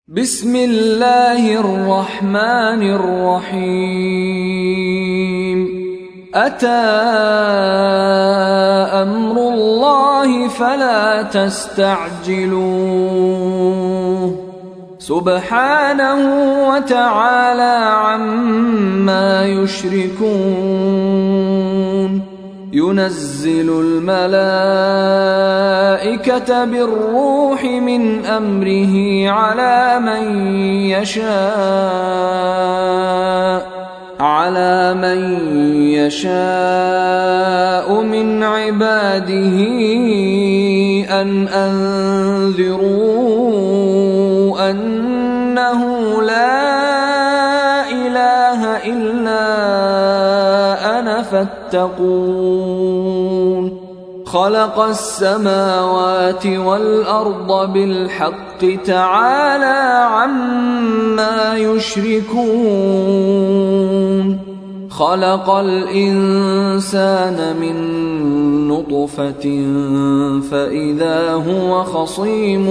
بسم الله الرحمن الرحيم أتى أمر الله فلا تستعجلوه سبحانه وتعالى عما يشركون ينزل الملائكة بالروح من أمره على من يشاء من عباده أن أنذروا أنه لا إله إلا أنا فاتقون خلق السماوات والأرض بالحق تعالى عما يشركون خلق الإنسان من نطفة فإذا هو خصيم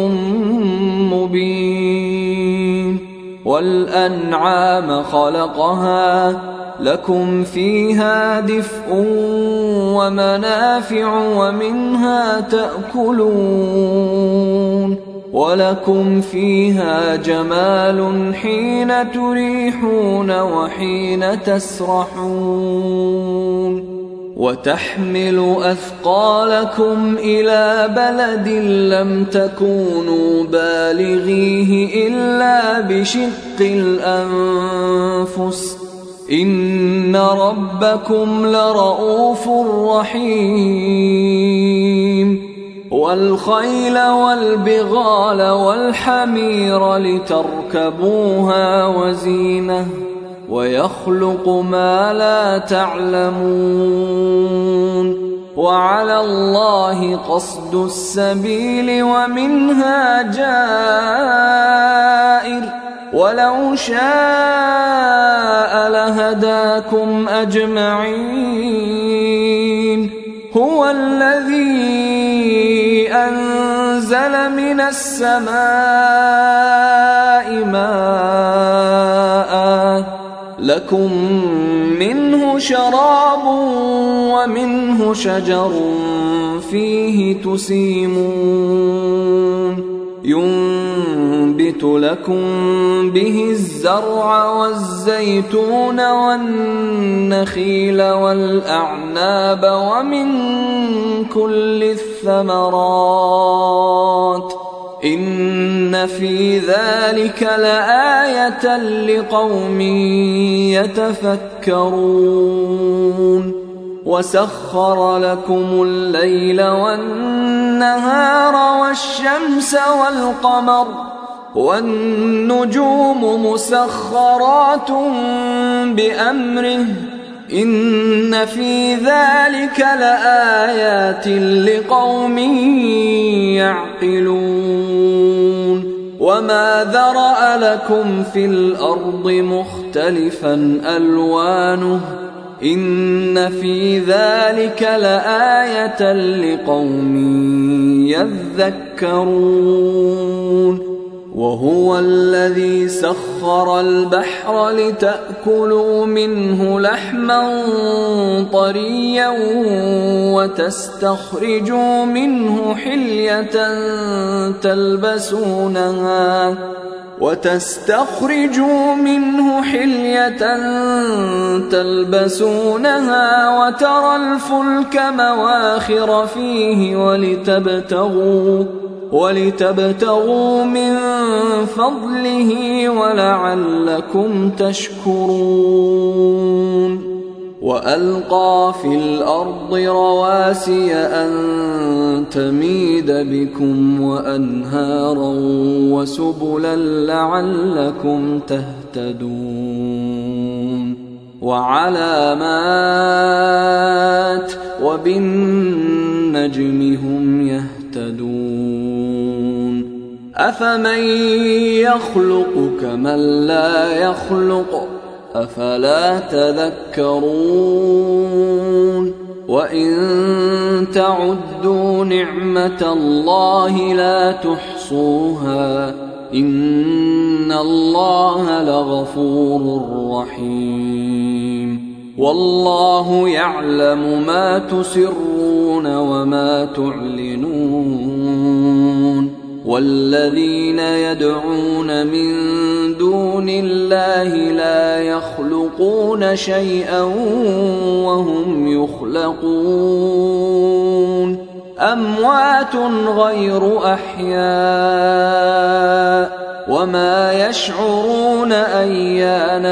مبين والأنعام خلقها لكم فيها دفء ومنافع ومنها تأكلون ولكم فيها جمال حين تريحون وحين تسرحون وتحمل أثقالكم إلى بلد لم تكونوا بالغيه إلا بشق الأنفس إن ربكم لرؤوف رحيم والخيل والبغال والحمير لتركبوها وزينة ويخلق ما لا تعلمون وعلى الله قصد السبيل ومنها جائر ولو شاء لهداكم أجمعين هو الذي أنزل من السماء ماء لكم منه شراب ومنه شجر فيه تسيمون ينبت لكم به الزرع والزيتون والنخيل والأعناب ومن كل الثمرات إن في ذلك لآية لقوم يتفكرون وسخر لكم الليل والنهار والشمس والقمر والنجوم مسخرات بأمره إن في ذلك لآيات لقوم يعقلون وما ذرأ لكم في الأرض مختلفا ألوانه إن في ذلك لآية لقوم يذكرون وهو الذي سخر البحر لتأكلوا منه لحما طريا وتستخرجوا منه حلية تلبسونها وترى الفلك مواخر فيه ولتبتغوا من فضله ولعلكم تشكرون وألقى في الأرض رواسي أن تميد بكم وأنهارا وسبلا لعلكم تهتدون وعلامات وبالنجم هم يهتدون أفمن يخلق كمن لا يخلق أفلا تذكرون وإن تعدوا نعمة الله لا تحصوها إن إن الله لغفور رحيم والله يعلم ما تسرون وما تعلنون والذين يدعون من دون الله لا يخلقون شيئا وهم يخلقون أموات غير أحياء وما يشعرون أيان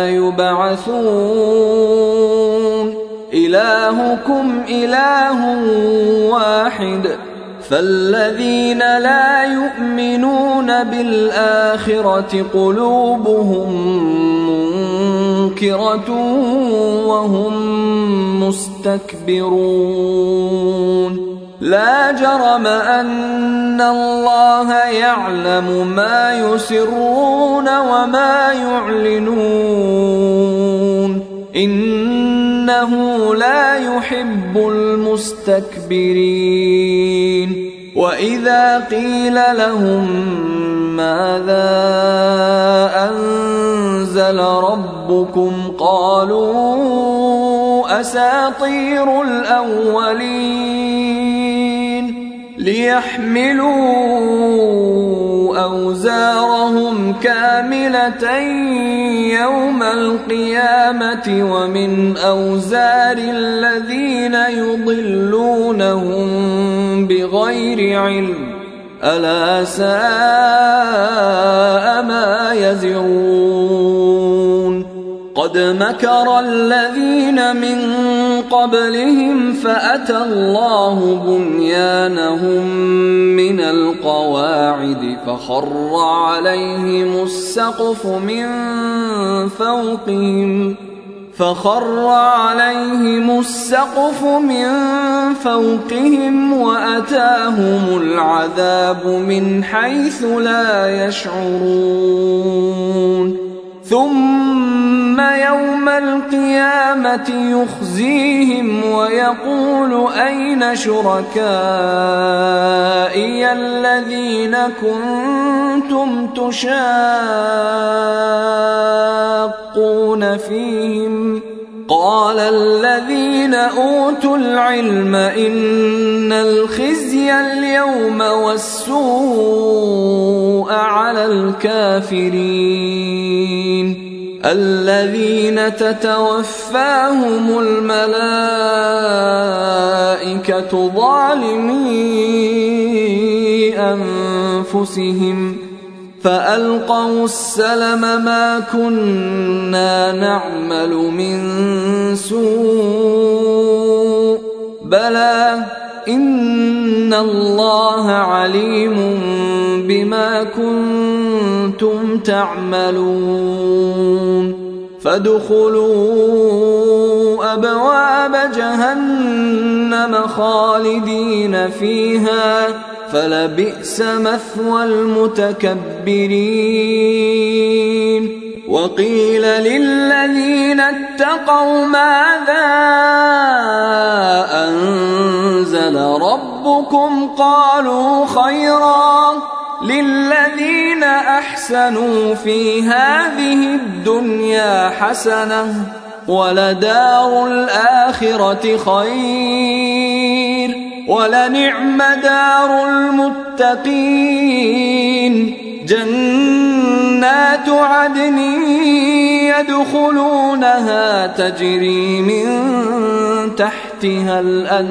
يبعثون إلهكم إله واحد فالذين لا يؤمنون بالآخرة قلوبهم منكرة وهم مستكبرون لا جرم أن الله يعلم ما يسرون وما يعلنون إنه لا يحب المستكبرين وإذا قيل لهم ماذا أنزل ربكم قالوا أساطير الأولين ليحملوا أوزارهم كاملة يوم القيامة ومن أوزار الذين يضلونهم بغير علم ألا ساء ما يزرون قد مكر الذين من قبلهم فأتى الله بنيانهم من القواعد فخر عليهم السقف من فوقهم وأتاهم العذاب من حيث لا يشعرون ثم يوم القيامة يخزيهم ويقول أين شركائي الذين كنتم تشاقون فيهم قال الذين أوتوا العلم إن الخزي اليوم والسوء على الكافرين الذين تتوفاهم الملائكة ظالمي أنفسهم فألقوا السلم ما كنا نعمل من سوء بلى إن الله عليم بما كنتم تعملون فادخلوا أبواب جهنم خالدين فيها فلبئس مثوى المتكبرين وقيل للذين اتقوا ماذا أنزل ربكم قالوا خيرا للذين أحسنوا في هذه الدنيا حسنة ولدار الآخرة خير ولنعم دار المتقين جنات عدن يدخلونها تجري من تحتها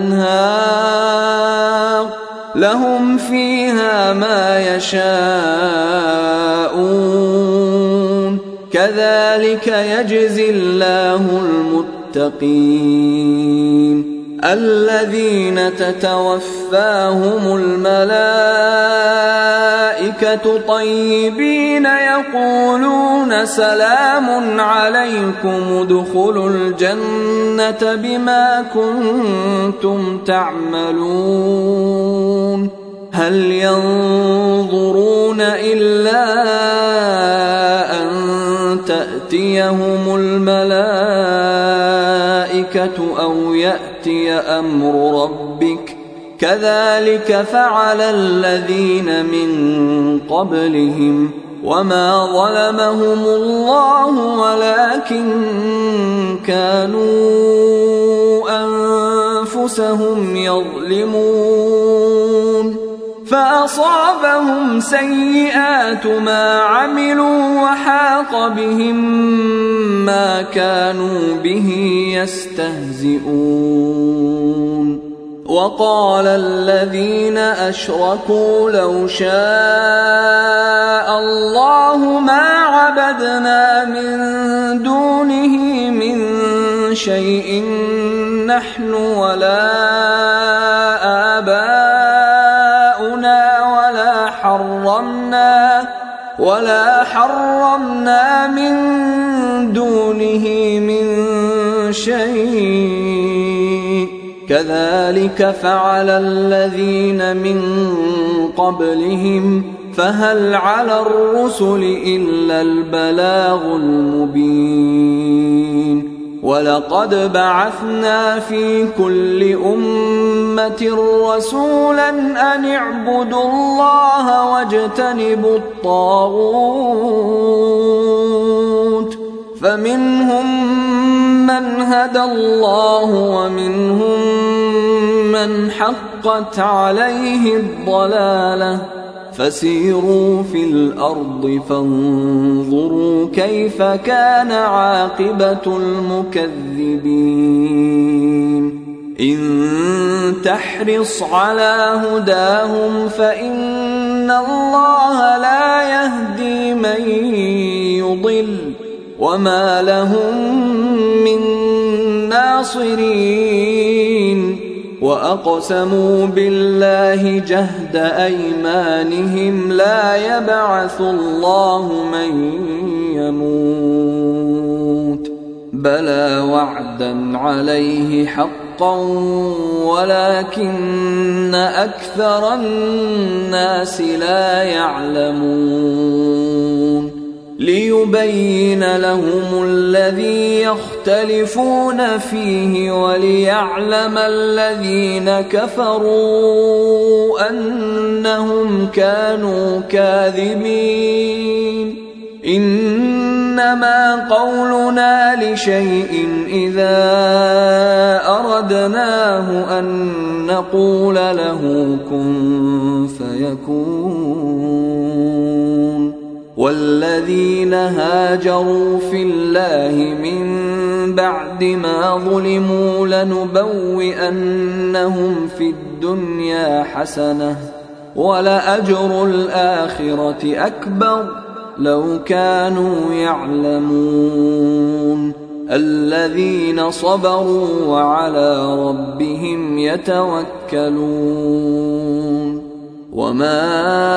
الأنهار لهم فيها ما يشاءون كذلك يجزي الله المتقين الذين تتوفاهم الملائكة طيبين يقولون سلام عليكم ادخلوا الجنة بما كنتم تعملون هل ينظرون إلا أن تأتيهم الملائكة أو يأتي أمر ربك كذلك فعل الذين من قبلهم وما ظلمهم الله ولكن كانوا أنفسهم يظلمون فأصابهم سيئات ما عملوا وحاق بهم ما كانوا به يستهزئون وقال الذين أشركوا لو شاء الله ما عبدنا من دونه من شيء نحن ولا آباؤنا ولا حرمنا من دونه من شيء كذلك فعل الذين من قبلهم فهل على الرسل إلا البلاغ المبين ولقد بعثنا في كل أمة رسولا أن اعبدوا الله واجتنبوا الطاغوت فمنهم من هدى الله ومنهم من حقت عليه الضلالة فسيروا في الأرض فانظروا كيف كان عاقبة المكذبين إن تحرص على هداهم فإن الله لا يهدي من يضل وما لهم من ناصرين وأقسموا بالله جهد أيمانهم لا يبعث الله من يموت بلى وعدا عليه حقا ولكن أكثر الناس لا يعلمون ليبين لهم الذي يختلفون فيه وليعلم الذين كفروا أنهم كانوا كاذبين إنما قولنا لشيء إذا أردناه أن نقول له كن فيكون والذين هاجروا في الله من بعد ما ظلموا لنبوئنهم في الدنيا حسنة ولأجر الآخرة أكبر لو كانوا يعلمون الذين صبروا وعلى ربهم يتوكلون وما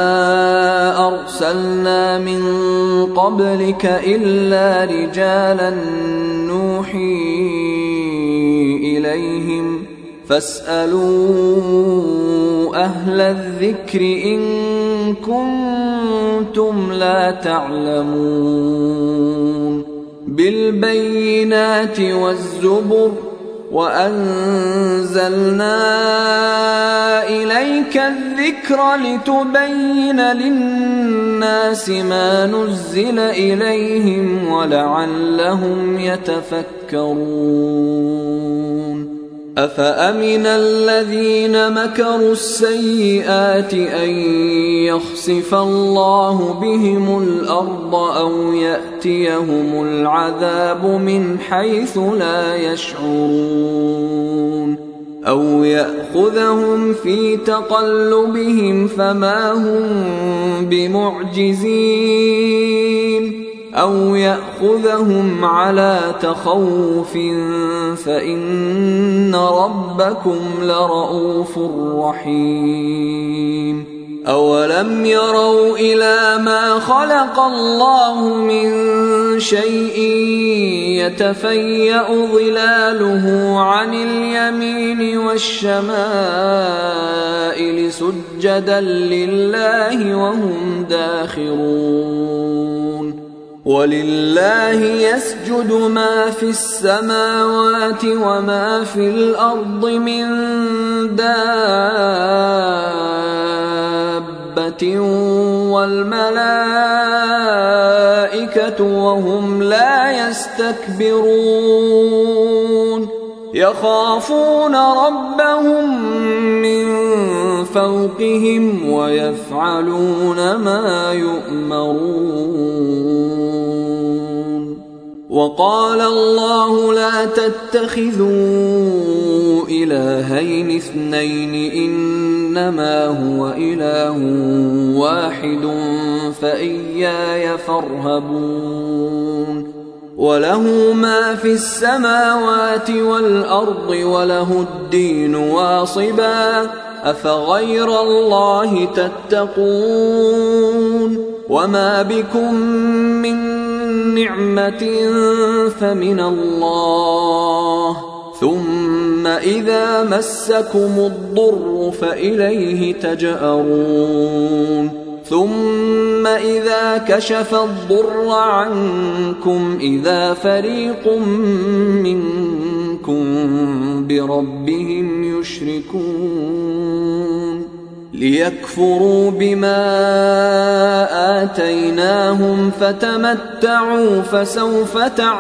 أرسلنا من قبلك إلا رجالا نوحي إليهم فاسألوا أهل الذكر إن كنتم لا تعلمون بالبينات والزبر وأنزلنا إليك الذكر لتبين للناس ما نزل إليهم ولعلهم يتفكرون أفأمن الذين مكروا السيئات أن يخسف الله بهم الأرض أو يأتيهم العذاب من حيث لا يشعرون أو يأخذهم في تقلبهم فما هم بمعجزين أو يأخذهم على تخوف فإن ربكم لرؤوف رحيم أولم يروا إلى ما خلق الله من شيء يتفيأ ظلاله عن اليمين والشمائل سجدا لله وهم داخرون ولله يسجد ما في السماوات وما في الأرض من دابة دابة والملائكة وهم لا يستكبرون يخافون ربهم من فوقهم ويفعلون ما يؤمرون. وقال الله لا تتخذوا إلهين اثنين إنما هو إله واحد فإياي فارهبون. وله ما في السماوات والأرض وله الدين واصبا أفغير الله تتقون. وما بكم من نعمة فمن الله ثم إذا مسكم الضر فإليه تجأرون. ثم إذا كشف الضر عنكم إذا فريق منكم بربهم يشركون ليكفروا بما آتيناهم فتمتعوا فسوف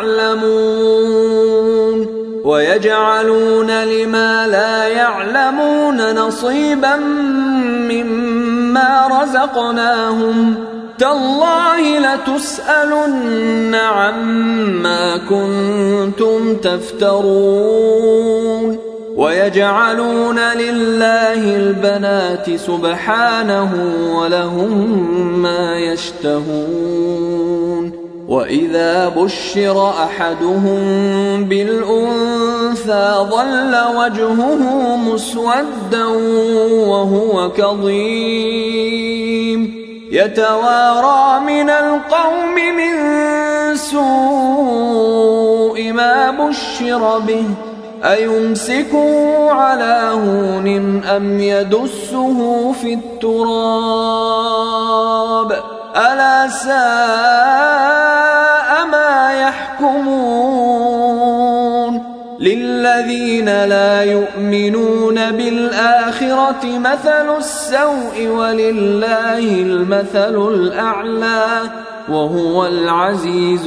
تعلمون. ويجعلون لما لا يعلمون نصيبا مما رزقناهم تالله لتسألن عما كنتم تفترون. ويجعلون لله البنات سبحانه ولهم ما يشتهون. وإذا بشر أحدهم بالأنثى ظل وجهه مسودا وهو كظيم يتوارى من القوم من سوء ما بشر به أيمسكه على هون أم يدسه في التراب ألا ساء ما يحكمون. للذين لا يؤمنون بالآخرة مثل السوء ولله المثل الأعلى وهو العزيز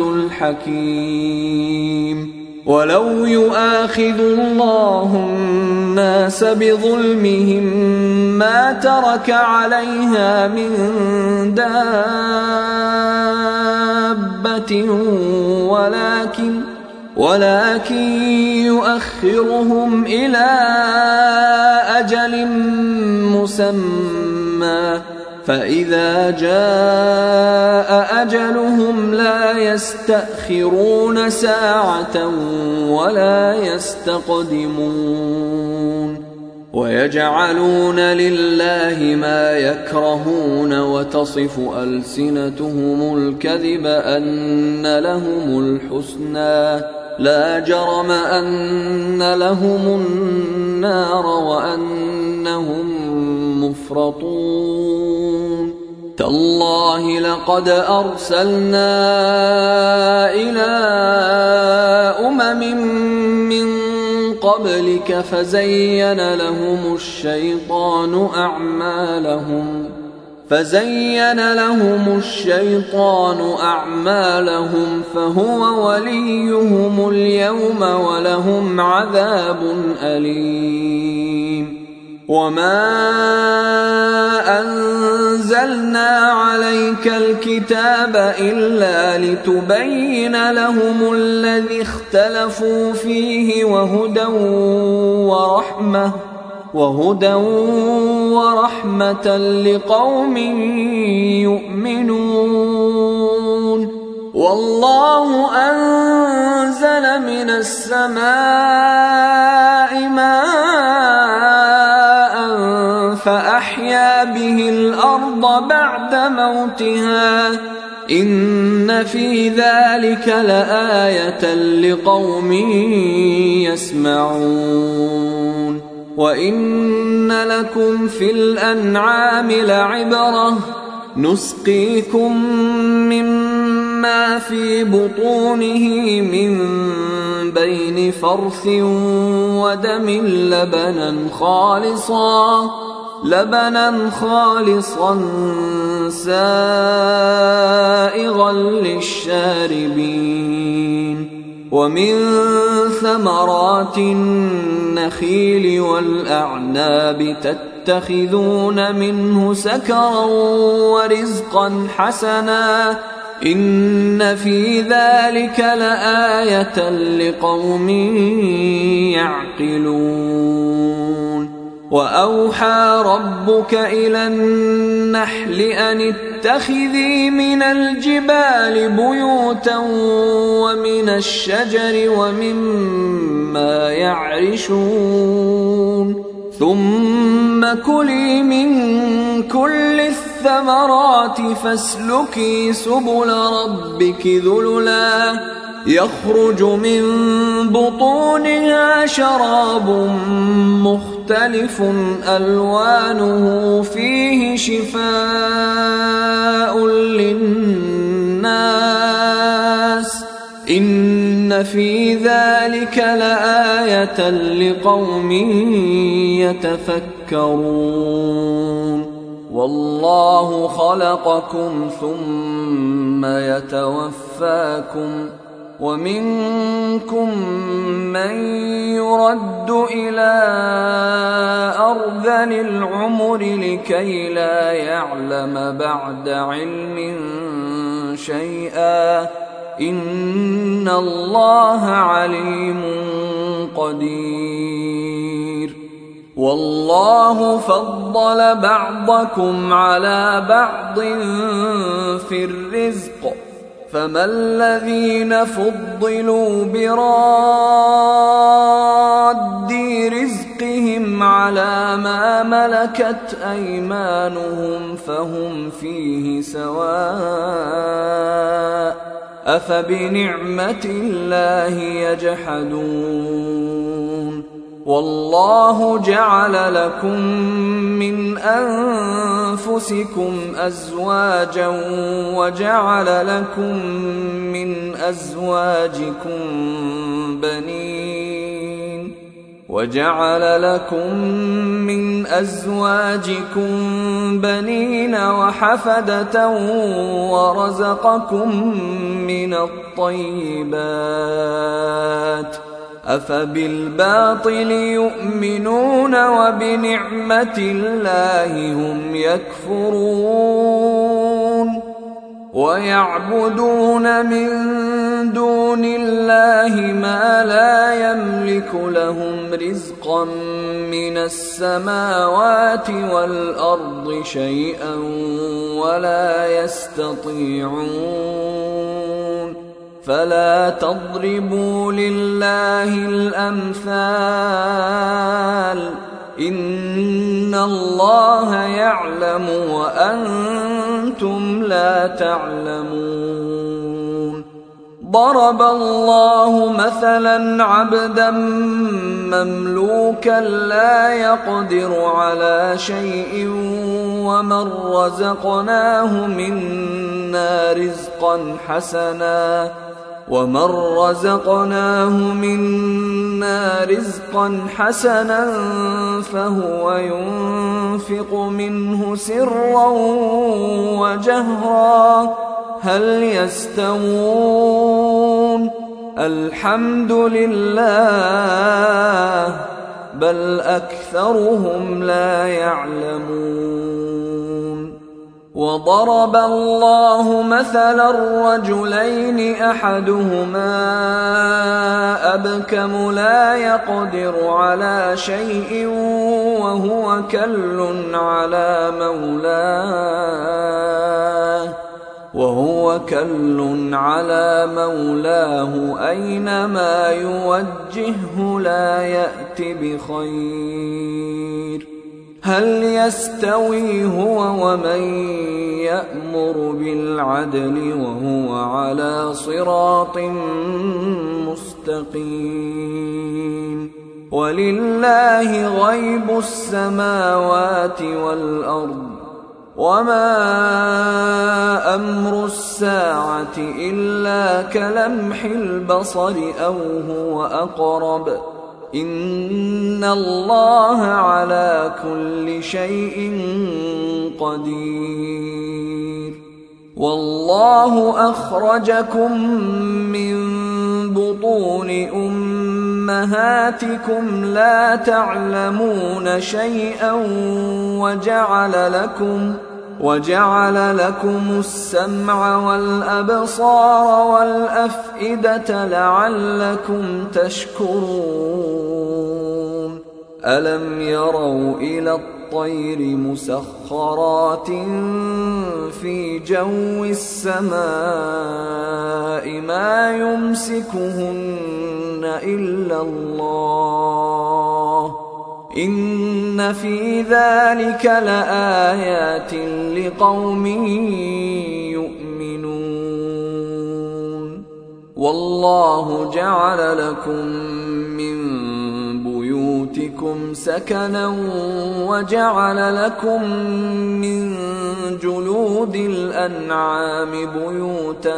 الحكيم. ولو يؤاخذ الله الناس بظلمهم ما ترك عليها من دابة ولكن يؤخرهم إلى أجل مسمى فإذا جاء أجلهم لا يستأخرون ساعة ولا يستقدمون. ويجعلون لله ما يكرهون وتصف ألسنتهم الكذب أن لهم الحسنى لا جرم أن لهم النار وأنهم مفرطون. تالله لقد أرسلنا إلى أمم من قبلك فزين لهم الشيطان أعمالهم فهو وليهم اليوم ولهم عذاب أليم. وما أنزلنا عليك الكتاب إلا لتبين لهم الذي اختلفوا فيه وهدى ورحمة لقوم يؤمنون. والله أنزل من السماء ماء فأحيا به الأرض بعد موتها إن في ذلك لآية لقوم يسمعون. وإن لكم في الأنعام لعبرة نسقيكم مما في بطونه من بين فرث ودم لبنا خالصا سائغا للشاربين ومن ثمرات النخيل والأعناب تتخذون منه سكرا ورزقا حسنا إن في ذلك لآية لقوم يعقلون وأوحى ربك إلى النحل أن اتخذي من الجبال بيوتا ومن الشجر ومما يعرشون ثم كلي من كل الثمرات فاسلكي سبل ربك ذللا يخرج من بطونها شراب مختلف ألوانه فيه شفاء للناس إن في ذلك لآية لقوم يتفكرون والله خلقكم ثم يتوفاكم ومنكم من يرد إلى أرذل العمر لكي لا يعلم بعد علم شيئا إن الله عليم قدير والله فضل بعضكم على بعض في الرزق فما الذين فضلوا براد رزقهم على ما ملكت أيمانهم فهم فيه سواء أفبنعمة الله يجحدون والله جعل لكم من أنفسكم أزواجا وجعل لكم من أزواجكم بنين وحفدة ورزقكم من الطيبات أفبالباطل يؤمنون وبنعمة الله هم يكفرون ويعبدون من دون الله ما لا يملك لهم رزقا من السماوات والأرض شيئا ولا يستطيعون فلا تضربوا لله الأمثال إن الله يعلم وأنتم لا تعلمون ضرب الله مثلا عبدا مملوكا لا يقدر على شيء ومن رزقناه منا رزقا حسنا فهو ينفق منه سرا وجهرا هل يستوون الحمد لله بل أكثرهم لا يعلمون وضرب الله مثلا رجلين أحدهما أبكم لا يقدر على شيء وهو كل على مولاه أينما يوجهه لا يأت بخير هل يستوي هو ومن يأمر بالعدل وهو على صراط مستقيم ولله غيب السماوات والأرض وما أمر الساعة إلا كلمح البصر أو هو أقرب إن الله على كل شيء قدير. والله أخرجكم من بطون أمهاتكم لا تعلمون شيئا وجعل لكم السمع والأبصار والأفئدة لعلكم تشكرون. ألم يروا إلى الطير مسخرات في جو السماء ما يمسكهن إلا الله إن في ذلك لآيات لقوم يؤمنون. والله جعل لكم من بيوتكم سكنا وجعل لكم من جلود الأنعام بيوتا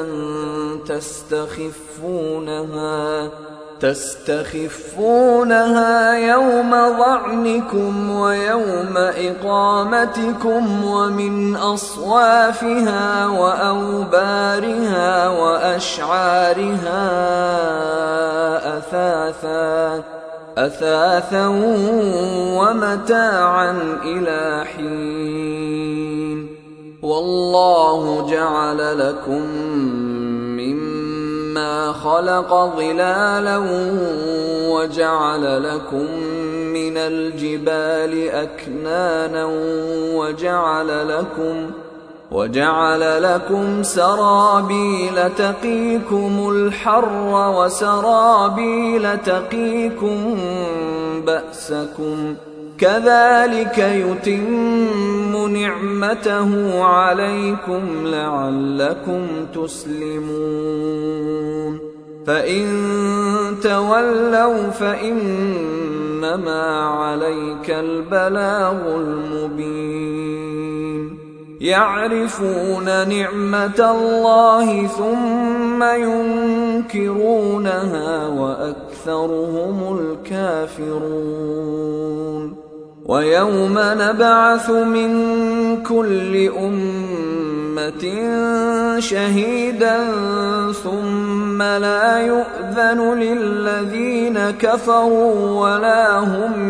تستخفونها يوم ظعنكم ويوم إقامتكم ومن أصوافها وأوبارها وأشعارها أثاثا ومتاعا إلى حين. والله جعل لكم مما خلق ظلالا وجعل لكم من الجبال أكنانا وجعل لكم سرابيل تقيكم الحر وسرابيل تقيكم بأسكم كذلك يتم نعمته عليكم لعلكم تسلمون. فإن تولوا فإنما عليك البلاغ المبين. يعرفون نعمة الله ثم ينكرونها وأكثرهم الكافرون. ويوم نبعث من كل أمة شهيدا ثم لا يؤذن للذين كفروا ولا هم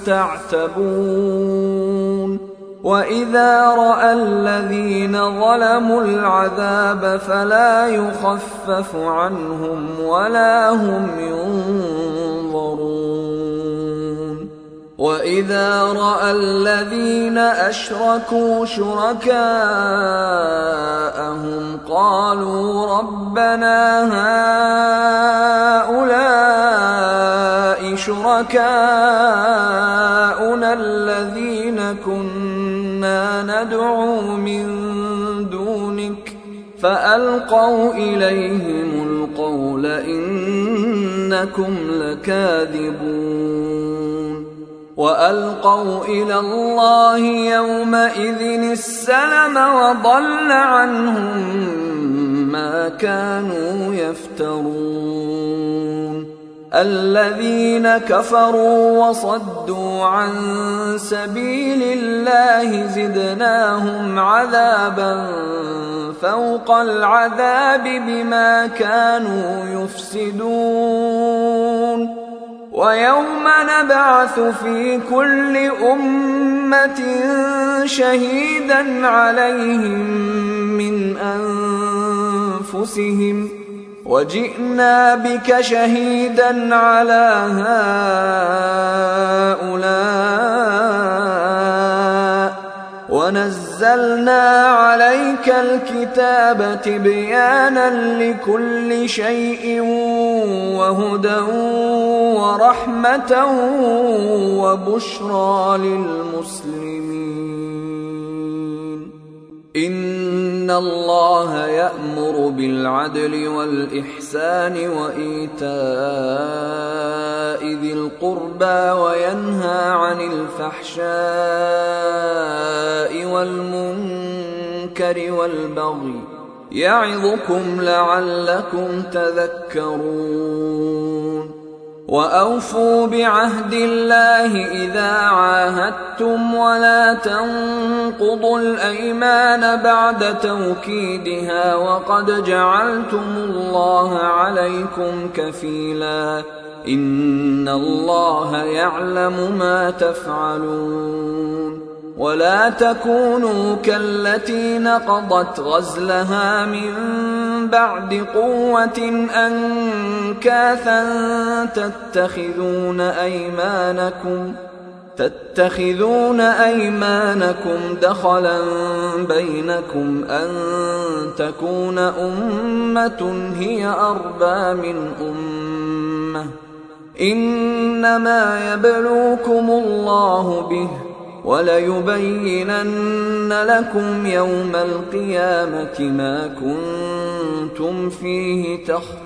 يستعتبون. وإذا رأى الذين ظلموا العذاب فلا يخفف عنهم ولا هم ينظرون. وإذا رأى الذين أشركوا شركاءهم قالوا ربنا هؤلاء شركاؤنا الذين كنا ندعو من دونك فألقوا إليهم القول إنكم لكاذبون. وألقوا إلى الله يومئذ السلم وضل عنهم ما كانوا يفترون. الذين كفروا وصدوا عن سبيل الله زدناهم عذابا فوق العذاب بما كانوا يفسدون. ويوم نبعث في كل أمة شهيدا عليهم من أنفسهم وجئنا بك شهيدا على هؤلاء ونزلنا عليك الكتاب تبيانا لكل شيء وهدى ورحمة وبشرى للمسلمين. إن الله يأمر بالعدل والإحسان وإيتاء ذي القربى وينهى عن الفحشاء والمنكر والبغي يعظكم لعلكم تذكرون. وأوفوا بعهد الله إذا عاهدتم ولا تنقضوا الأيمان بعد توكيدها وقد جعلتم الله عليكم كفيلا إن الله يعلم ما تفعلون ولا تكونوا كالتي نقضت غزلها من بعد قوة أنكاثا تتخذون أيمانكم دخلا بينكم أن تكون أمة هي أربى من أمة إنما يبلوكم الله به وليبينن لكم يوم القيامة ما كنتم فيه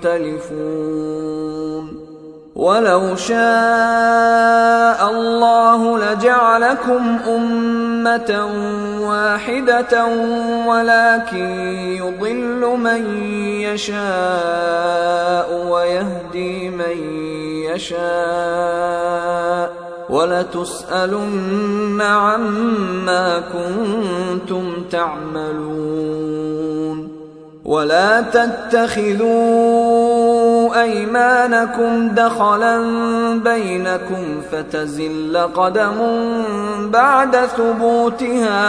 تختلفون ولو شاء الله لجعلكم أمة واحدة ولكن يضل من يشاء ويهدي من يشاء ولتسألن عما كنتم تعملون ولا تتخذوا أيمانكم دخلا بينكم فتزل قدم بعد ثبوتها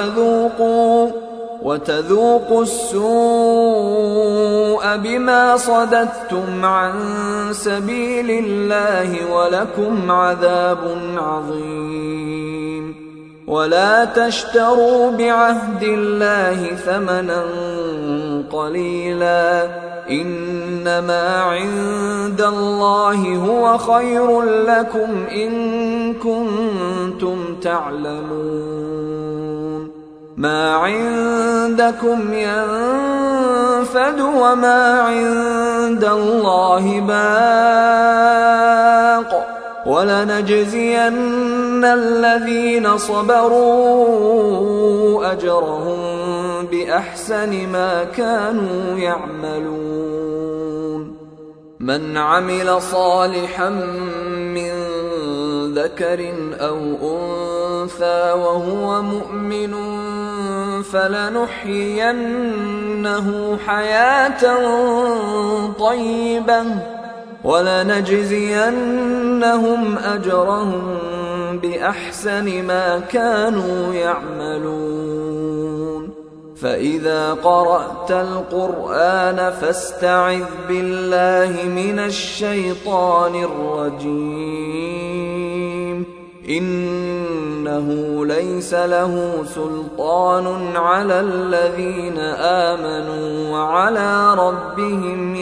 وتذوقوا السوء بما صددتم عن سبيل الله ولكم عذاب عظيم ولا تشتروا بعهد الله ثمنا قليلا إنما عند الله هو خير لكم إن كنتم تعلمون ما عندكم ينفد وما عند الله باق ولنجزين الذين صبروا أجرهم بأحسن ما كانوا يعملون من عمل صالحا من ذكر أو أنثى وهو مؤمن فلنحيينه حياة طيبة ولنجزينهم أجرهم بأحسن ما كانوا يعملون فإذا قرأت القرآن فاستعذ بالله من الشيطان الرجيم إنه ليس له سلطان على الذين آمنوا وعلى ربهم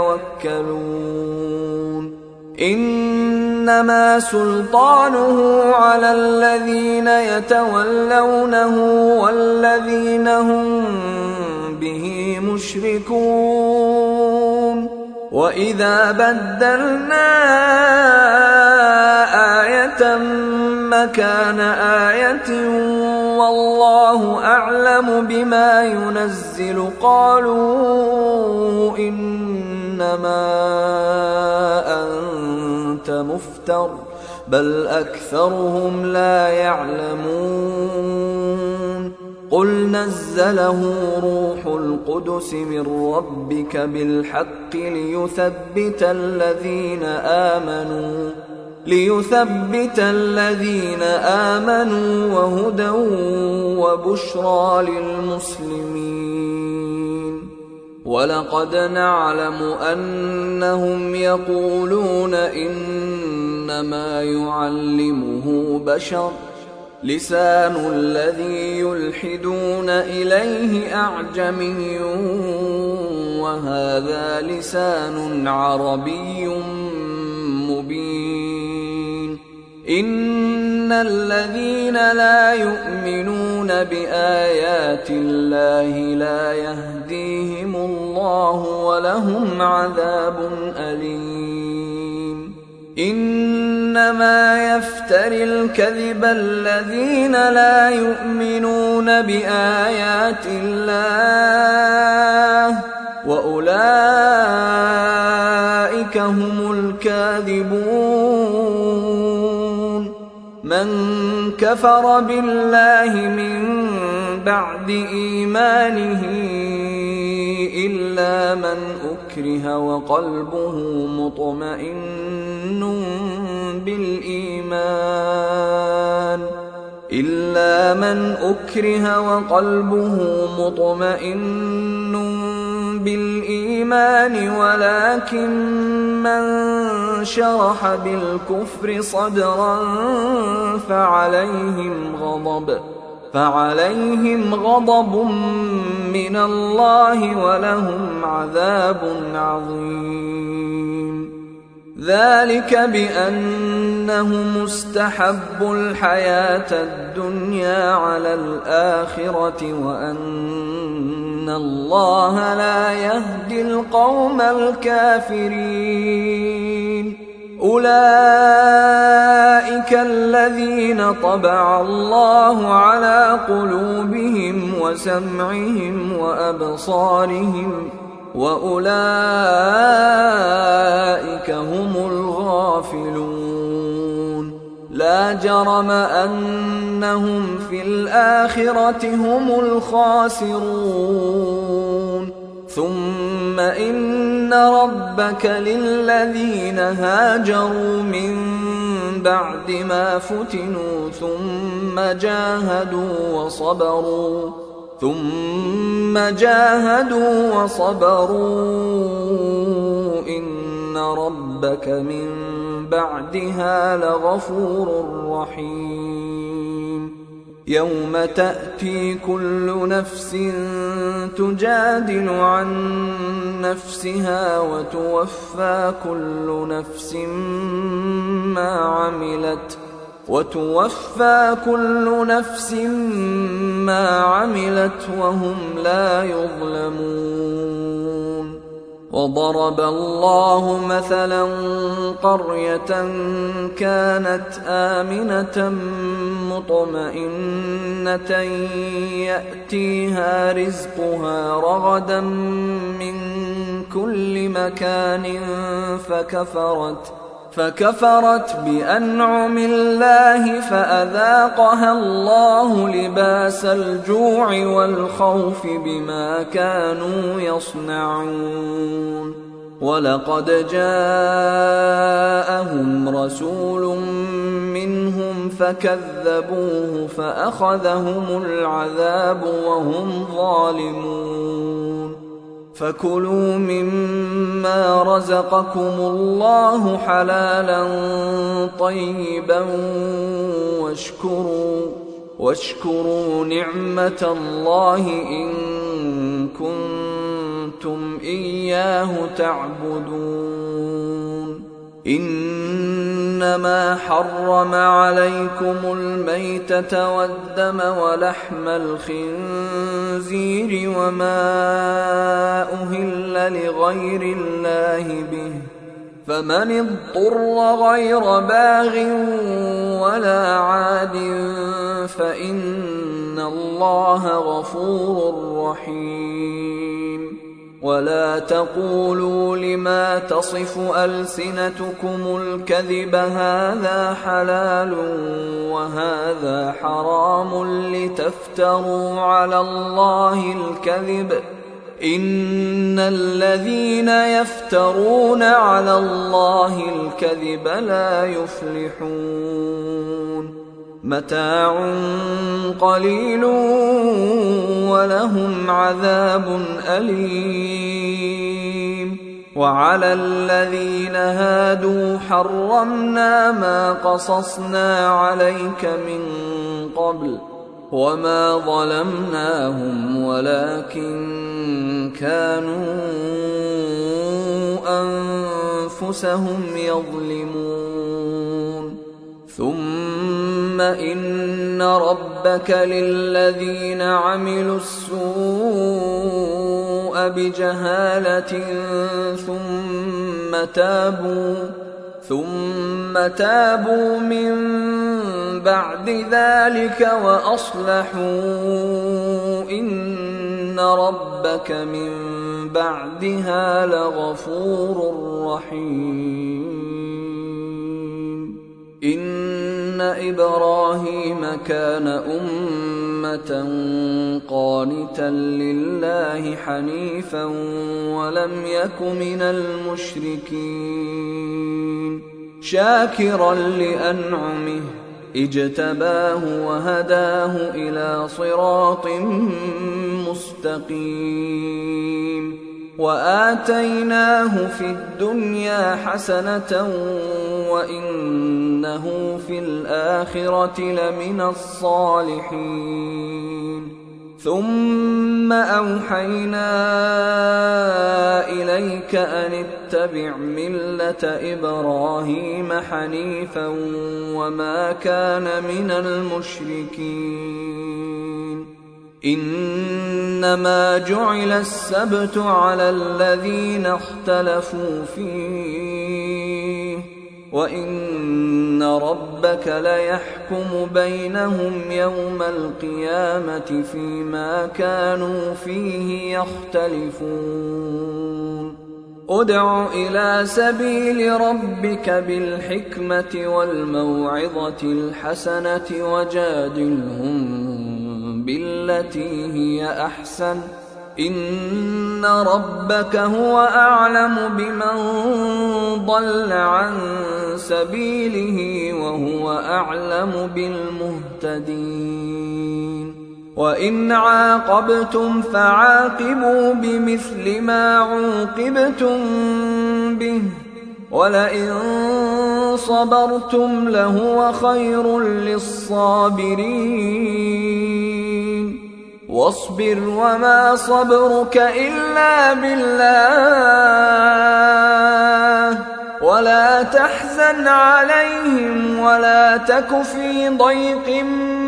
يتوكلون إنما سلطانه على الذين يتولونه والذين هم به مشركون وإذا بدلنا آية مكان آية والله أعلم بما ينزل قالوا إنما أنت مفتر بل أكثرهم لا يعلمون قل نزله روح القدس من ربك بالحق ليثبت الذين آمنوا وهدى وبشرى للمسلمين ولقد نعلم أنهم يقولون إنما يعلمه بشر لسان الذي يلحدون إليه أعجمي وهذا لسان عربي مبين إن الذين لا يؤمنون بآيات الله لا يهديهم الله ولهم عذاب أليم إنما يفتري الكذب الذين لا يؤمنون بآيات الله وأولئك أولئك هم الكاذبون. من كفر بالله من بعد إيمانه إلا من أكره وقلبه مطمئن بالإيمان ولكن من شرح بالكفر صدرا فعليهم غضب من الله ولهم عذاب عظيم. ذلك بأنهم استحبوا الحياة الدنيا على الآخرة وأن الله لا يهدي القوم الكافرين. أولئك الذين طبع الله على قلوبهم وسمعهم وأبصارهم وأولئك هم الغافلون. لا جرم أنهم في الآخرة هم الخاسرون. ثم إن ربك للذين هاجروا من بعد ما فتنوا ثم جاهدوا وصبروا إن ربك من بعدها لغفور رحيم. يوم تأتي كل نفس تجادل عن نفسها وتوفى كل نفس ما عملت وهم لا يظلمون. وضرب الله مثلا قرية كانت آمنة مطمئنة يأتيها رزقها رغدا من كل مكان فكفرت بأنعم الله فأذاقها الله لباس الجوع والخوف بما كانوا يصنعون. ولقد جاءهم رسول منهم فكذبوه فأخذهم العذاب وهم ظالمون. فكلوا مما رزقكم الله حلالا طيبا واشكروا نعمة الله إن كنتم إياه تعبدون. إنما حرم عليكم الميتة والدم ولحم الخنزير وما أهل لغير الله به، فمن اضطر غير باغ ولا عاد فإن الله غفور رحيم. ولا تقولوا لما تصف ألسنتكم الكذب هذا حلال وهذا حرام لتفتروا على الله الكذب. إن الذين يفترون على الله الكذب لا يفلحون. متاع قليل ولهم عذاب أليم. وعلى الذين هادوا حرمنا ما قصصنا عليك من قبل وما ظلمناهم ولكن كانوا أنفسهم يظلمون. ثم إن ربك للذين عملوا السوء بجهالة ثم تابوا من بعد ذلك وأصلحوا إن ربك من بعدها لغفور رحيم إن إبراهيم كان أمة قانتا لله حنيفا ولم يك من المشركين شاكرا لأنعمه اجتباه وهداه إلى صراط مستقيم وآتيناه في الدنيا حسنة وإنه في الآخرة لمن الصالحين ثم أوحينا إليك أن اتبع ملة إبراهيم حنيفا وما كان من المشركين إنما جعل السبت على الذين اختلفوا فيه وإن ربك ليحكم بينهم يوم القيامة فيما كانوا فيه يختلفون ادع إلى سبيل ربك بالحكمة والموعظة الحسنة وجادلهم بالتي هي أحسن إن ربك هو أعلم بمن ضل عن سبيله وهو أعلم بالمهتدين وإن عاقبتم فعاقبوا بمثل ما عوقبتم به ولئن صبرتم لهو خير للصابرين واصبر وما صبرك إلا بالله ولا تحزن عليهم ولا تك في ضيق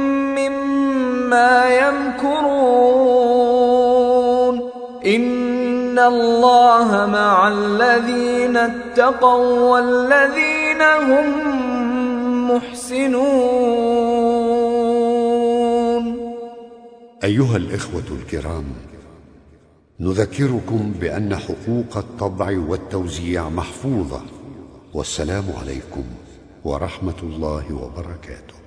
مما يمكرون إن الله مع الذين اتقوا والذين هم محسنون. أيها الإخوة الكرام، نذكركم بأن حقوق الطبع والتوزيع محفوظة، والسلام عليكم ورحمة الله وبركاته.